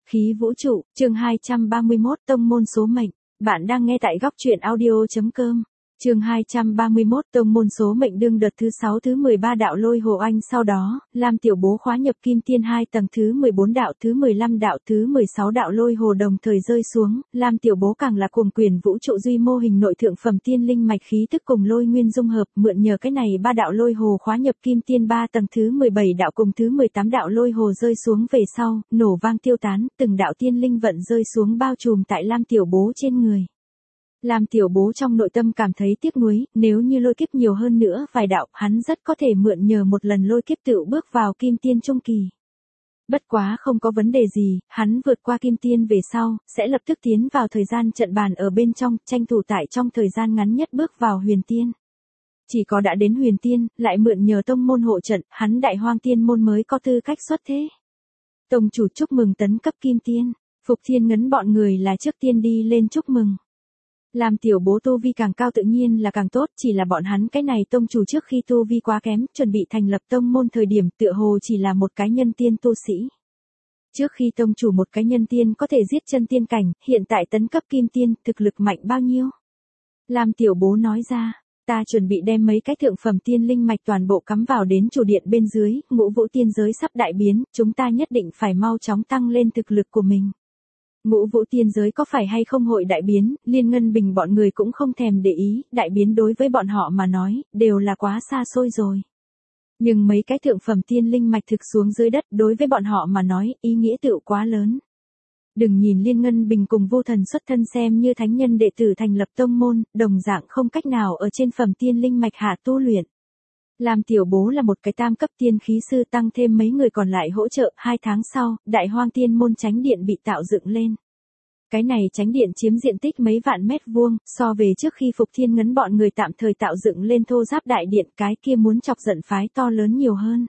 Khí vũ trụ, chương 231 tông môn số mệnh. Bạn đang nghe tại góc truyện audio.com. Chương 231 tông môn số mệnh đương đợt thứ 6 thứ 13 đạo lôi hồ anh sau đó, Lam Tiểu Bố khóa nhập kim tiên 2 tầng thứ 14 đạo thứ 15 đạo thứ 16 đạo lôi hồ đồng thời rơi xuống, Lam Tiểu Bố càng là cuồng quyền vũ trụ duy mô hình nội thượng phẩm tiên linh mạch khí tức cùng lôi nguyên dung hợp, mượn nhờ cái này ba đạo lôi hồ khóa nhập kim tiên 3 tầng thứ 17 đạo cùng thứ 18 đạo lôi hồ rơi xuống về sau, nổ vang tiêu tán, từng đạo tiên linh vận rơi xuống bao trùm tại Lam Tiểu Bố trên người. Lam Tiểu Bố trong nội tâm cảm thấy tiếc nuối, nếu như lôi kiếp nhiều hơn nữa vài đạo, hắn rất có thể mượn nhờ một lần lôi kiếp tựu bước vào kim tiên trung kỳ. Bất quá không có vấn đề gì, hắn vượt qua kim tiên về sau, sẽ lập tức tiến vào thời gian trận bàn ở bên trong, tranh thủ tại trong thời gian ngắn nhất bước vào huyền tiên. Chỉ có đã đến huyền tiên, lại mượn nhờ tông môn hộ trận, hắn đại hoang tiên môn mới có tư cách xuất thế. Tông chủ chúc mừng tấn cấp kim tiên, Phục Thiên Ngấn bọn người là trước tiên đi lên chúc mừng. Làm Tiểu Bố tu vi càng cao tự nhiên là càng tốt, chỉ là bọn hắn cái này tông chủ trước khi tu vi quá kém, chuẩn bị thành lập tông môn thời điểm tựa hồ chỉ là một cái nhân tiên tu sĩ. Trước khi tông chủ một cái nhân tiên có thể giết chân tiên cảnh, hiện tại tấn cấp kim tiên, thực lực mạnh bao nhiêu? Làm Tiểu Bố nói ra, ta chuẩn bị đem mấy cái thượng phẩm tiên linh mạch toàn bộ cắm vào đến chủ điện bên dưới, Ngũ Vũ tiên giới sắp đại biến, chúng ta nhất định phải mau chóng tăng lên thực lực của mình. Ngũ Vũ tiên giới có phải hay không hội đại biến, Liên Ngân Bình bọn người cũng không thèm để ý, đại biến đối với bọn họ mà nói, đều là quá xa xôi rồi. Nhưng mấy cái thượng phẩm tiên linh mạch thực xuống dưới đất đối với bọn họ mà nói, ý nghĩa tựu quá lớn. Đừng nhìn Liên Ngân Bình cùng Vô Thần xuất thân xem như thánh nhân đệ tử thành lập tông môn, đồng dạng không cách nào ở trên phẩm tiên linh mạch hạ tu luyện. Lam Tiểu Bố là một cái tam cấp tiên khí sư tăng thêm mấy người còn lại hỗ trợ, 2 tháng sau, đại hoang tiên môn chánh điện bị tạo dựng lên. Cái này chánh điện chiếm diện tích mấy vạn mét vuông, so về trước khi Phục Thiên Ngấn bọn người tạm thời tạo dựng lên thô giáp đại điện, cái kia muốn chọc giận phái to lớn nhiều hơn.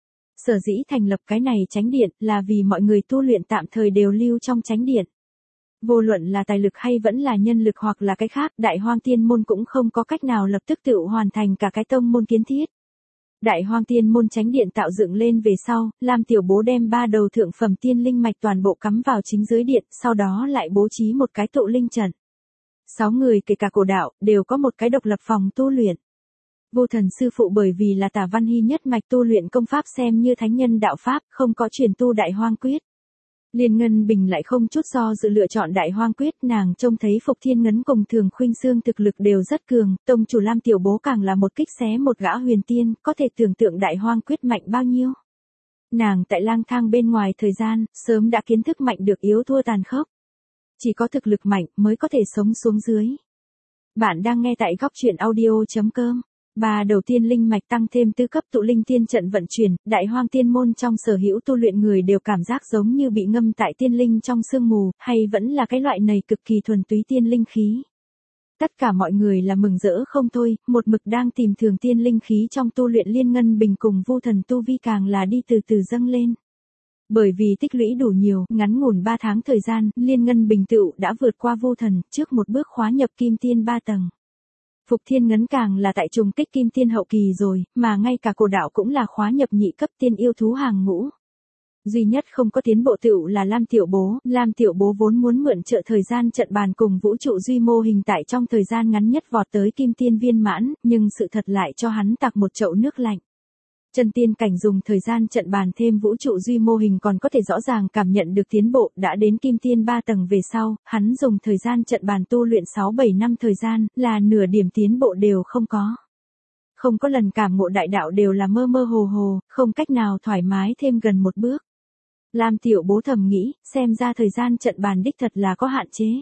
Sở dĩ thành lập cái này chánh điện là vì mọi người tu luyện tạm thời đều lưu trong chánh điện. Vô luận là tài lực hay vẫn là nhân lực hoặc là cái khác, đại hoang tiên môn cũng không có cách nào lập tức tự hoàn thành cả cái tông môn kiến thiết. Đại hoang tiên môn chánh điện tạo dựng lên về sau, Lam Tiểu Bố đem 3 đầu thượng phẩm tiên linh mạch toàn bộ cắm vào chính dưới điện, sau đó lại bố trí một cái tụ linh trận. 6 người kể cả cổ đạo, đều có một cái độc lập phòng tu luyện. Vô Thần sư phụ bởi vì là Tả Văn Hy nhất mạch tu luyện công pháp xem như thánh nhân đạo pháp, không có truyền tu đại hoang quyết. Liên Ngân Bình lại không chút do dự lựa chọn đại hoang quyết, nàng trông thấy Phục Thiên Ngấn cùng Thường Khuynh Xương thực lực đều rất cường, tông chủ Lam Tiểu Bố càng là một kích xé một gã huyền tiên, có thể tưởng tượng đại hoang quyết mạnh bao nhiêu. Nàng tại lang thang bên ngoài thời gian, sớm đã kiến thức mạnh được yếu thua tàn khốc. Chỉ có thực lực mạnh mới có thể sống xuống dưới. Bạn đang nghe tại góc truyện audio.com. 3 đầu tiên linh mạch tăng thêm tư cấp tụ linh tiên trận vận chuyển, đại hoang tiên môn trong sở hữu tu luyện người đều cảm giác giống như bị ngâm tại tiên linh trong sương mù, hay vẫn là cái loại này cực kỳ thuần túy tiên linh khí. Tất cả mọi người là mừng rỡ không thôi, một mực đang tìm thường tiên linh khí trong tu luyện Liên Ngân Bình cùng Vô Thần tu vi càng là đi từ từ dâng lên. Bởi vì tích lũy đủ nhiều, ngắn ngủn 3 tháng thời gian, Liên Ngân Bình tựu đã vượt qua Vô Thần, trước một bước khóa nhập kim tiên 3 tầng. Phục Thiên Ngấn càng là tại trùng kích kim tiên hậu kỳ rồi, mà ngay cả cổ đạo cũng là khóa nhập nhị cấp tiên yêu thú hàng ngũ. Duy nhất không có tiến bộ tựu là Lam Tiểu Bố vốn muốn mượn trợ thời gian trận bàn cùng vũ trụ duy mô hình tại trong thời gian ngắn nhất vọt tới kim tiên viên mãn, nhưng sự thật lại cho hắn tặc một chậu nước lạnh. Chân tiên cảnh dùng thời gian trận bàn thêm vũ trụ duy mô hình còn có thể rõ ràng cảm nhận được tiến bộ, đã đến kim tiên 3 tầng về sau, hắn dùng thời gian trận bàn tu luyện 6-7 năm thời gian, là nửa điểm tiến bộ đều không có. Không có lần cảm ngộ đại đạo đều là mơ mơ hồ hồ, không cách nào thoải mái thêm gần một bước. Lam Tiểu Bố thầm nghĩ, xem ra thời gian trận bàn đích thật là có hạn chế.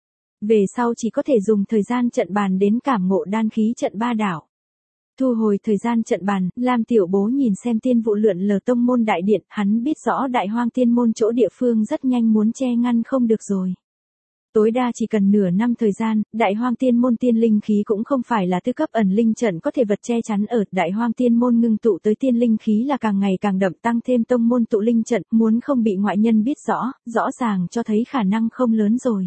Về sau chỉ có thể dùng thời gian trận bàn đến cảm ngộ đan khí trận 3 đảo. Thu hồi thời gian trận bàn, Lam Tiểu Bố nhìn xem tiên vụ lượn lờ tông môn đại điện, hắn biết rõ đại hoang tiên môn chỗ địa phương rất nhanh muốn che ngăn không được rồi. Tối đa chỉ cần nửa năm thời gian, đại hoang tiên môn tiên linh khí cũng không phải là tư cấp ẩn linh trận có thể vật che chắn ở, đại hoang tiên môn ngưng tụ tới tiên linh khí là càng ngày càng đậm, tăng thêm tông môn tụ linh trận, muốn không bị ngoại nhân biết rõ ràng cho thấy khả năng không lớn rồi.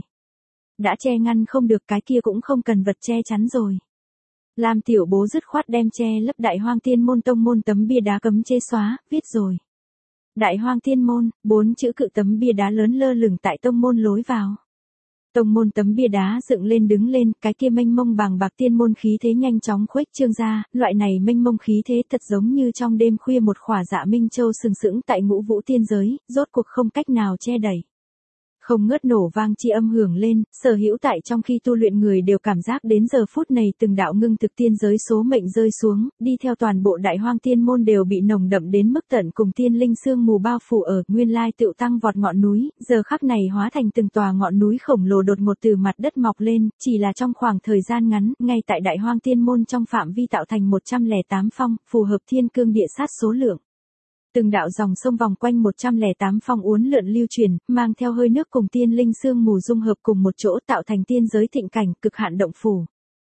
Đã che ngăn không được cái kia cũng không cần vật che chắn rồi. Lam Tiểu Bố dứt khoát đem che lấp đại hoang tiên môn tông môn tấm bia đá cấm chế xóa, viết rồi. Đại Hoang Tiên Môn, 4 chữ cự tấm bia đá lớn lơ lửng tại tông môn lối vào. Tông môn tấm bia đá dựng lên đứng lên, cái kia mênh mông bàng bạc tiên môn khí thế nhanh chóng khuếch trương ra, loại này mênh mông khí thế thật giống như trong đêm khuya một khỏa dạ minh châu sừng sững tại ngũ vũ tiên giới, rốt cuộc không cách nào che đẩy. Không ngớt nổ vang chi âm hưởng lên, sở hữu tại trong khi tu luyện người đều cảm giác đến giờ phút này từng đạo ngưng thực tiên giới số mệnh rơi xuống, đi theo toàn bộ Đại Hoang Tiên Môn đều bị nồng đậm đến mức tận cùng tiên linh sương mù bao phủ ở, nguyên lai tựu tăng vọt ngọn núi, giờ khắc này hóa thành từng tòa ngọn núi khổng lồ đột ngột từ mặt đất mọc lên, chỉ là trong khoảng thời gian ngắn, ngay tại Đại Hoang Tiên Môn trong phạm vi tạo thành 108 phong, phù hợp thiên cương địa sát số lượng. Từng đạo dòng sông vòng quanh 108 phong uốn lượn lưu truyền, mang theo hơi nước cùng tiên linh sương mù dung hợp cùng một chỗ tạo thành tiên giới thịnh cảnh, cực hạn động phủ.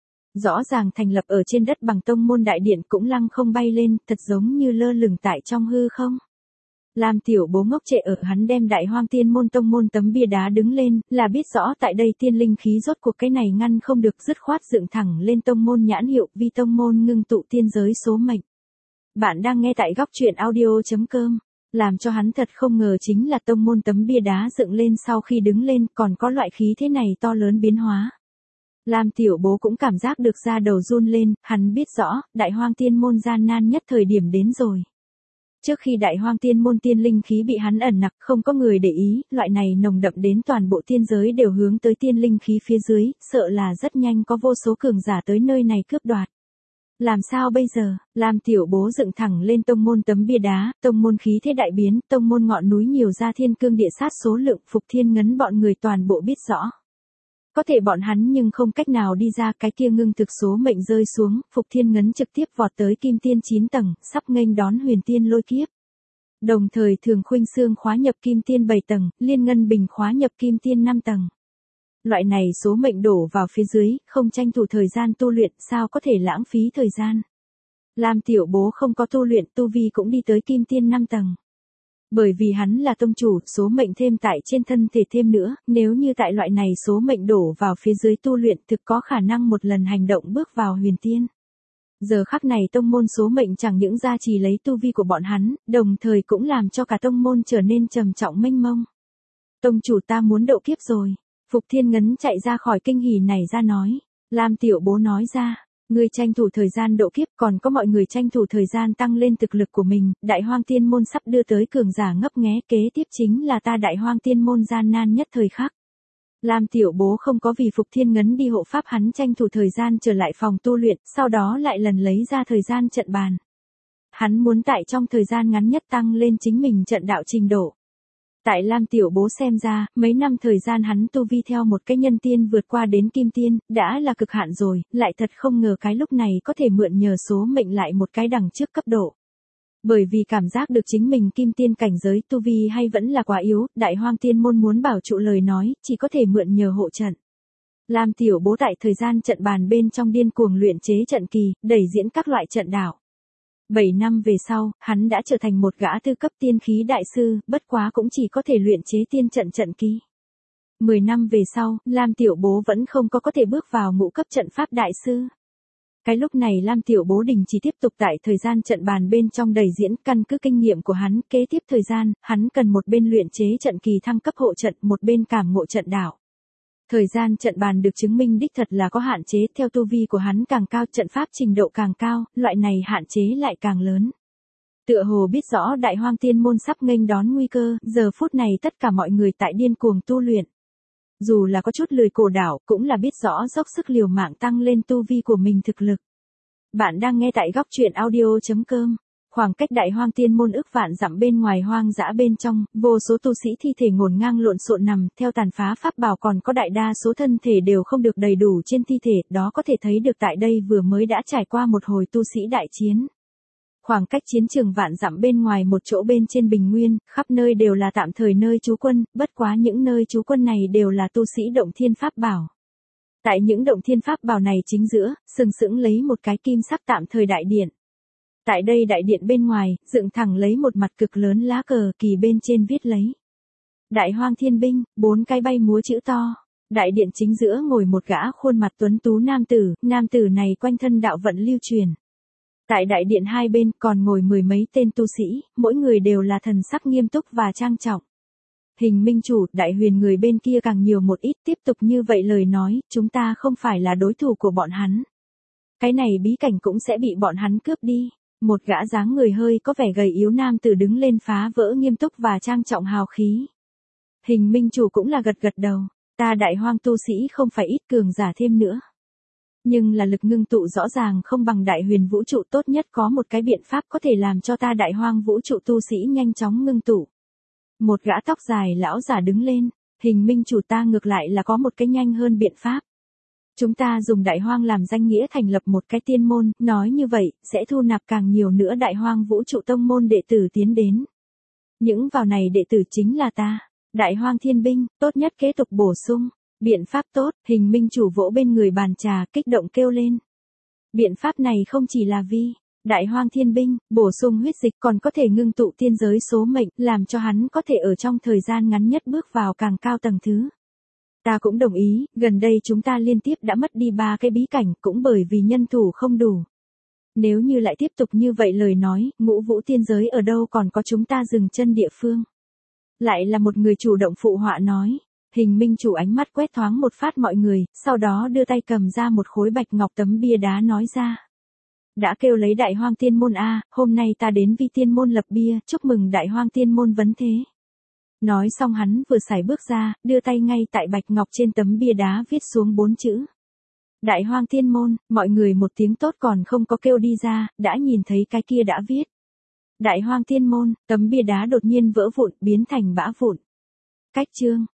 Rõ ràng thành lập ở trên đất bằng tông môn đại điện cũng lăng không bay lên, thật giống như lơ lửng tại trong hư không. Lam Tiểu Bố ngốc trệ ở, hắn đem Đại Hoang Tiên Môn tông môn tấm bia đá đứng lên, là biết rõ tại đây tiên linh khí rốt cuộc cái này ngăn không được, dứt khoát dựng thẳng lên tông môn nhãn hiệu, vi tông môn ngưng tụ tiên giới số mệnh. Bạn đang nghe tại góc truyện audio.com. Làm cho hắn thật không ngờ chính là tông môn tấm bia đá dựng lên sau khi đứng lên còn có loại khí thế này to lớn biến hóa. Lam Tiểu Bố cũng cảm giác được da đầu run lên, hắn biết rõ, Đại Hoang Tiên Môn gian nan nhất thời điểm đến rồi. Trước khi Đại Hoang Tiên Môn tiên linh khí bị hắn ẩn nặc, không có người để ý, loại này nồng đậm đến toàn bộ tiên giới đều hướng tới tiên linh khí phía dưới, sợ là rất nhanh có vô số cường giả tới nơi này cướp đoạt. Làm sao bây giờ? Lam Tiểu Bố dựng thẳng lên tông môn tấm bia đá, tông môn khí thế đại biến, tông môn ngọn núi nhiều ra thiên cương địa sát số lượng, Phục Thiên Ngấn bọn người toàn bộ biết rõ. Có thể bọn hắn nhưng không cách nào đi ra, cái kia ngưng thực số mệnh rơi xuống, Phục Thiên Ngấn trực tiếp vọt tới Kim Tiên 9 tầng, sắp nghênh đón Huyền Tiên lôi kiếp. Đồng thời Thường Khuynh Xương khóa nhập Kim Tiên 7 tầng, Liên Ngân Bình khóa nhập Kim Tiên 5 tầng. Loại này số mệnh đổ vào phía dưới, không tranh thủ thời gian tu luyện, sao có thể lãng phí thời gian. Lam Tiểu Bố không có tu luyện, tu vi cũng đi tới Kim Tiên 5 tầng. Bởi vì hắn là tông chủ, số mệnh thêm tại trên thân thể thêm nữa, nếu như tại loại này số mệnh đổ vào phía dưới tu luyện thực có khả năng một lần hành động bước vào huyền tiên. Giờ khắc này tông môn số mệnh chẳng những gia trì lấy tu vi của bọn hắn, đồng thời cũng làm cho cả tông môn trở nên trầm trọng mênh mông. Tông chủ ta muốn độ kiếp rồi. Phục Thiên Ngấn chạy ra khỏi kinh hỉ này ra nói. Lam Tiểu Bố nói ra, ngươi tranh thủ thời gian độ kiếp, còn có mọi người tranh thủ thời gian tăng lên thực lực của mình, Đại Hoang Tiên Môn sắp đưa tới cường giả ngấp nghé, kế tiếp chính là ta Đại Hoang Tiên Môn gian nan nhất thời khắc. Lam Tiểu Bố không có vì Phục Thiên Ngấn đi hộ pháp, hắn tranh thủ thời gian trở lại phòng tu luyện, sau đó lại lần lấy ra thời gian trận bàn. Hắn muốn tại trong thời gian ngắn nhất tăng lên chính mình trận đạo trình độ. Tại Lam Tiểu Bố xem ra, mấy năm thời gian hắn tu vi theo một cái nhân tiên vượt qua đến kim tiên, đã là cực hạn rồi, lại thật không ngờ cái lúc này có thể mượn nhờ số mệnh lại một cái đằng trước cấp độ. Bởi vì cảm giác được chính mình kim tiên cảnh giới tu vi hay vẫn là quá yếu, Đại Hoang Tiên Môn muốn bảo trụ lời nói, chỉ có thể mượn nhờ hộ trận. Lam Tiểu Bố tại thời gian trận bàn bên trong điên cuồng luyện chế trận kỳ, đẩy diễn các loại trận đạo. 7 năm về sau, hắn đã trở thành một gã tư cấp tiên khí đại sư, bất quá cũng chỉ có thể luyện chế tiên trận trận kỳ. 10 năm về sau, Lam Tiểu Bố vẫn không có thể bước vào ngũ cấp trận pháp đại sư. Cái lúc này Lam Tiểu Bố đình chỉ tiếp tục tại thời gian trận bàn bên trong đầy diễn, căn cứ kinh nghiệm của hắn, kế tiếp thời gian, hắn cần một bên luyện chế trận kỳ thăng cấp hộ trận, một bên cảm ngộ trận đạo. Thời gian trận bàn được chứng minh đích thật là có hạn chế, theo tu vi của hắn càng cao, trận pháp trình độ càng cao, loại này hạn chế lại càng lớn. Tựa hồ biết rõ Đại Hoang Tiên Môn sắp nghênh đón nguy cơ, giờ phút này tất cả mọi người tại điên cuồng tu luyện. Dù là có chút lười cổ đảo, cũng là biết rõ dốc sức liều mạng tăng lên tu vi của mình thực lực. Bạn đang nghe tại góc truyện audio.com. Khoảng cách Đại Hoang Tiên Môn ức vạn dặm bên ngoài hoang dã bên trong, vô số tu sĩ thi thể ngổn ngang lộn xộn nằm, theo tàn phá pháp bảo còn có đại đa số thân thể đều không được đầy đủ trên thi thể, đó có thể thấy được tại đây vừa mới đã trải qua một hồi tu sĩ đại chiến. Khoảng cách chiến trường vạn dặm bên ngoài một chỗ bên trên bình nguyên, khắp nơi đều là tạm thời nơi trú quân, bất quá những nơi trú quân này đều là tu sĩ động thiên pháp bảo. Tại những động thiên pháp bảo này chính giữa, sừng sững lấy một cái kim sắc tạm thời đại điện. Tại đây đại điện bên ngoài, dựng thẳng lấy một mặt cực lớn lá cờ kỳ bên trên viết lấy. Đại Hoang Thiên Binh, 4 cái bay múa chữ to. Đại điện chính giữa ngồi một gã khuôn mặt tuấn tú nam tử này quanh thân đạo vận lưu truyền. Tại đại điện hai bên còn ngồi mười mấy tên tu sĩ, mỗi người đều là thần sắc nghiêm túc và trang trọng. Hình minh chủ, đại huyền người bên kia càng nhiều một ít, tiếp tục như vậy lời nói, chúng ta không phải là đối thủ của bọn hắn. Cái này bí cảnh cũng sẽ bị bọn hắn cướp đi. Một gã dáng người hơi có vẻ gầy yếu nam tử đứng lên phá vỡ nghiêm túc và trang trọng hào khí. Hình minh chủ cũng là gật gật đầu, ta đại hoang tu sĩ không phải ít cường giả thêm nữa. Nhưng là lực ngưng tụ rõ ràng không bằng đại huyền vũ trụ, tốt nhất có một cái biện pháp có thể làm cho ta đại hoang vũ trụ tu sĩ nhanh chóng ngưng tụ. Một gã tóc dài lão giả đứng lên, hình minh chủ ta ngược lại là có một cái nhanh hơn biện pháp. Chúng ta dùng đại hoang làm danh nghĩa thành lập một cái tiên môn, nói như vậy, sẽ thu nạp càng nhiều nữa đại hoang vũ trụ tông môn đệ tử tiến đến. Những vào này đệ tử chính là ta, đại hoang thiên binh, tốt nhất kế tục bổ sung. Biện pháp tốt, hình minh chủ vỗ bên người bàn trà kích động kêu lên. Biện pháp này không chỉ là vi, đại hoang thiên binh, bổ sung huyết dịch còn có thể ngưng tụ tiên giới số mệnh, làm cho hắn có thể ở trong thời gian ngắn nhất bước vào càng cao tầng thứ. Ta cũng đồng ý, gần đây chúng ta liên tiếp đã mất đi 3 cái bí cảnh cũng bởi vì nhân thủ không đủ. Nếu như lại tiếp tục như vậy lời nói, ngũ vũ tiên giới ở đâu còn có chúng ta dừng chân địa phương. Lại là một người chủ động phụ họa nói. Hình minh chủ ánh mắt quét thoáng một phát mọi người, sau đó đưa tay cầm ra một khối bạch ngọc tấm bia đá nói ra. Đã kêu lấy đại hoang tiên môn a, hôm nay ta đến vi tiên môn lập bia, chúc mừng đại hoang tiên môn vấn thế. Nói xong hắn vừa sải bước ra, đưa tay ngay tại bạch ngọc trên tấm bia đá viết xuống 4 chữ. Đại hoang tiên môn, mọi người một tiếng tốt còn không có kêu đi ra, đã nhìn thấy cái kia đã viết. Đại hoang tiên môn, tấm bia đá đột nhiên vỡ vụn, biến thành bã vụn. Cách chương.